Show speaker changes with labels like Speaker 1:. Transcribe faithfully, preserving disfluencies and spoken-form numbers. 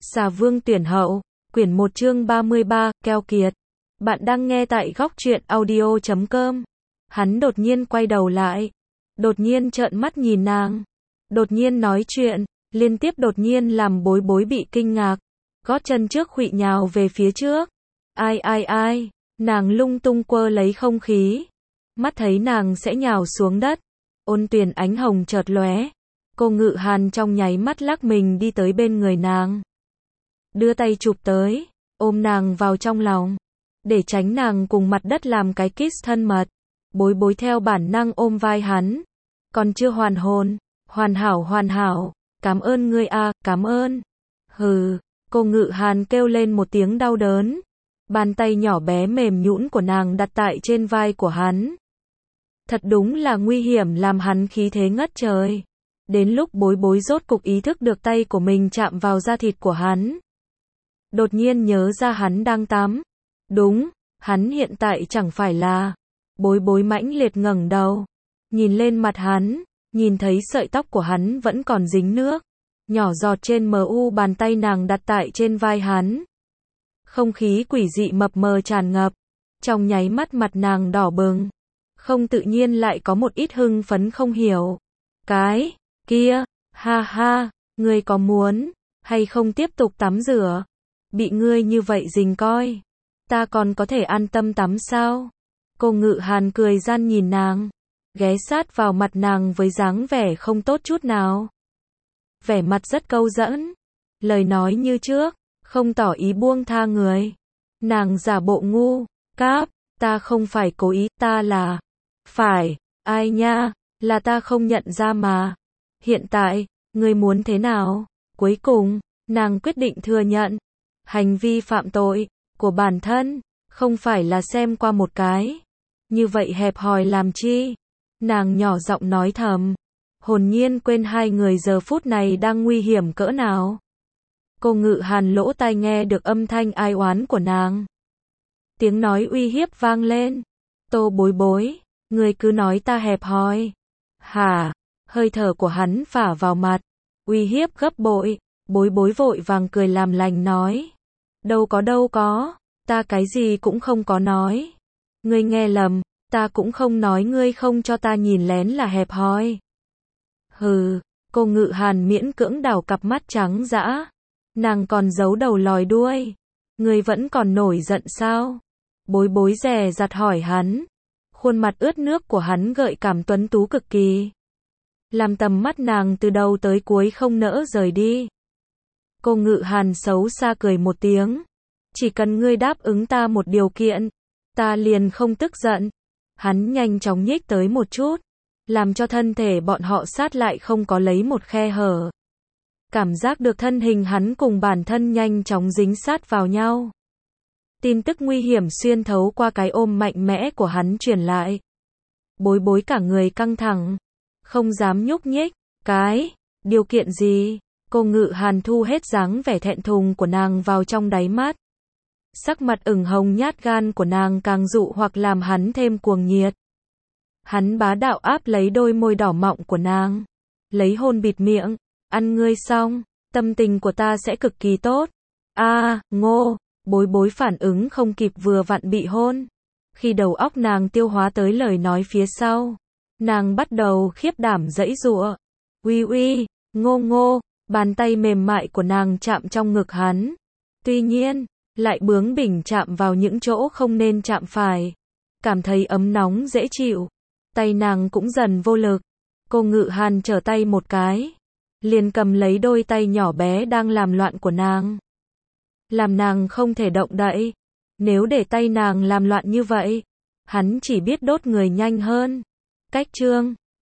Speaker 1: Xà Vương tuyển hậu, quyển một chương ba mươi ba, keo kiệt. Bạn đang nghe tại góc truyện audio chấm com. Hắn đột nhiên quay đầu lại, đột nhiên trợn mắt nhìn nàng, đột nhiên nói chuyện, liên tiếp đột nhiên làm Bối Bối bị kinh ngạc, gót chân trước khuỵu nhào về phía trước. Ai ai ai, nàng lung tung quơ lấy không khí, mắt thấy nàng sẽ nhào xuống đất. Ôn Tuyền ánh hồng chợt lóe, cô Ngự Hàn trong nháy mắt lắc mình đi tới bên người nàng, đưa tay chụp tới, ôm nàng vào trong lòng, để tránh nàng cùng mặt đất làm cái kiss thân mật. Bối Bối theo bản năng ôm vai hắn, còn chưa hoàn hồn, hoàn hảo hoàn hảo, cảm ơn ngươi a, à, cảm ơn. Hừ, cô Ngự Hàn kêu lên một tiếng đau đớn, bàn tay nhỏ bé mềm nhũn của nàng đặt tại trên vai của hắn. Thật đúng là nguy hiểm, làm hắn khí thế ngất trời. Đến lúc Bối Bối rốt cục ý thức được tay của mình chạm vào da thịt của hắn, đột nhiên nhớ ra hắn đang tắm. Đúng, hắn hiện tại chẳng phải là. Bối Bối mãnh liệt ngẩng đầu, nhìn lên mặt hắn, nhìn thấy sợi tóc của hắn vẫn còn dính nước, nhỏ giọt trên mu bàn tay nàng đặt tại trên vai hắn. Không khí quỷ dị mập mờ tràn ngập, trong nháy mắt mặt nàng đỏ bừng, không tự nhiên lại có một ít hưng phấn không hiểu. Cái kia, ha ha, ngươi có muốn hay không tiếp tục tắm rửa? Bị ngươi như vậy rình coi, ta còn có thể an tâm tắm sao? Cô Ngự Hàn cười gian nhìn nàng, ghé sát vào mặt nàng với dáng vẻ không tốt chút nào, vẻ mặt rất câu dẫn, lời nói như trước, không tỏ ý buông tha người. Nàng giả bộ ngu, cáp, ta không phải cố ý, ta là, phải, ai nha, là ta không nhận ra mà. Hiện tại, ngươi muốn thế nào? Cuối cùng, nàng quyết định thừa nhận hành vi phạm tội của bản thân, không phải là xem qua một cái. Như vậy hẹp hòi làm chi? Nàng nhỏ giọng nói thầm, hồn nhiên quên hai người giờ phút này đang nguy hiểm cỡ nào. Cô Ngự Hàn lỗ tai nghe được âm thanh ai oán của nàng. Tiếng nói uy hiếp vang lên. Tô Bối Bối, ngươi cứ nói ta hẹp hòi. Hả? Hơi thở của hắn phả vào mặt, uy hiếp gấp bội. Bối Bối vội vàng cười làm lành nói, đâu có đâu có, ta cái gì cũng không có nói. Ngươi nghe lầm, ta cũng không nói ngươi không cho ta nhìn lén là hẹp hòi. Hừ, cô Ngự Hàn miễn cưỡng đảo cặp mắt trắng dã, nàng còn giấu đầu lòi đuôi. Ngươi vẫn còn nổi giận sao? Bối Bối dè dặt hỏi hắn, khuôn mặt ướt nước của hắn gợi cảm tuấn tú cực kỳ, làm tầm mắt nàng từ đầu tới cuối không nỡ rời đi. Cô Ngự Hàn xấu xa cười một tiếng, chỉ cần ngươi đáp ứng ta một điều kiện, ta liền không tức giận. Hắn nhanh chóng nhích tới một chút, làm cho thân thể bọn họ sát lại không có lấy một khe hở. Cảm giác được thân hình hắn cùng bản thân nhanh chóng dính sát vào nhau. Tin tức nguy hiểm xuyên thấu qua cái ôm mạnh mẽ của hắn truyền lại. Bối Bối cả người căng thẳng, không dám nhúc nhích. Cái, điều kiện gì? Cô Ngự Hàn thu hết dáng vẻ thẹn thùng của nàng vào trong đáy mắt. Sắc mặt ửng hồng nhát gan của nàng càng dụ hoặc làm hắn thêm cuồng nhiệt. Hắn bá đạo áp lấy đôi môi đỏ mọng của nàng, lấy hôn bịt miệng, ăn ngươi xong, tâm tình của ta sẽ cực kỳ tốt. A, à, ngô, Bối Bối phản ứng không kịp vừa vặn bị hôn. Khi đầu óc nàng tiêu hóa tới lời nói phía sau, nàng bắt đầu khiếp đảm giãy giụa. Uy uy, ngô ngô, bàn tay mềm mại của nàng chạm trong ngực hắn. Tuy nhiên, lại bướng bỉnh chạm vào những chỗ không nên chạm phải. Cảm thấy ấm nóng dễ chịu. Tay nàng cũng dần vô lực. Cô Ngự Hàn trở tay một cái, liền cầm lấy đôi tay nhỏ bé đang làm loạn của nàng, làm nàng không thể động đậy. Nếu để tay nàng làm loạn như vậy, hắn chỉ biết đốt người nhanh hơn. Cách chương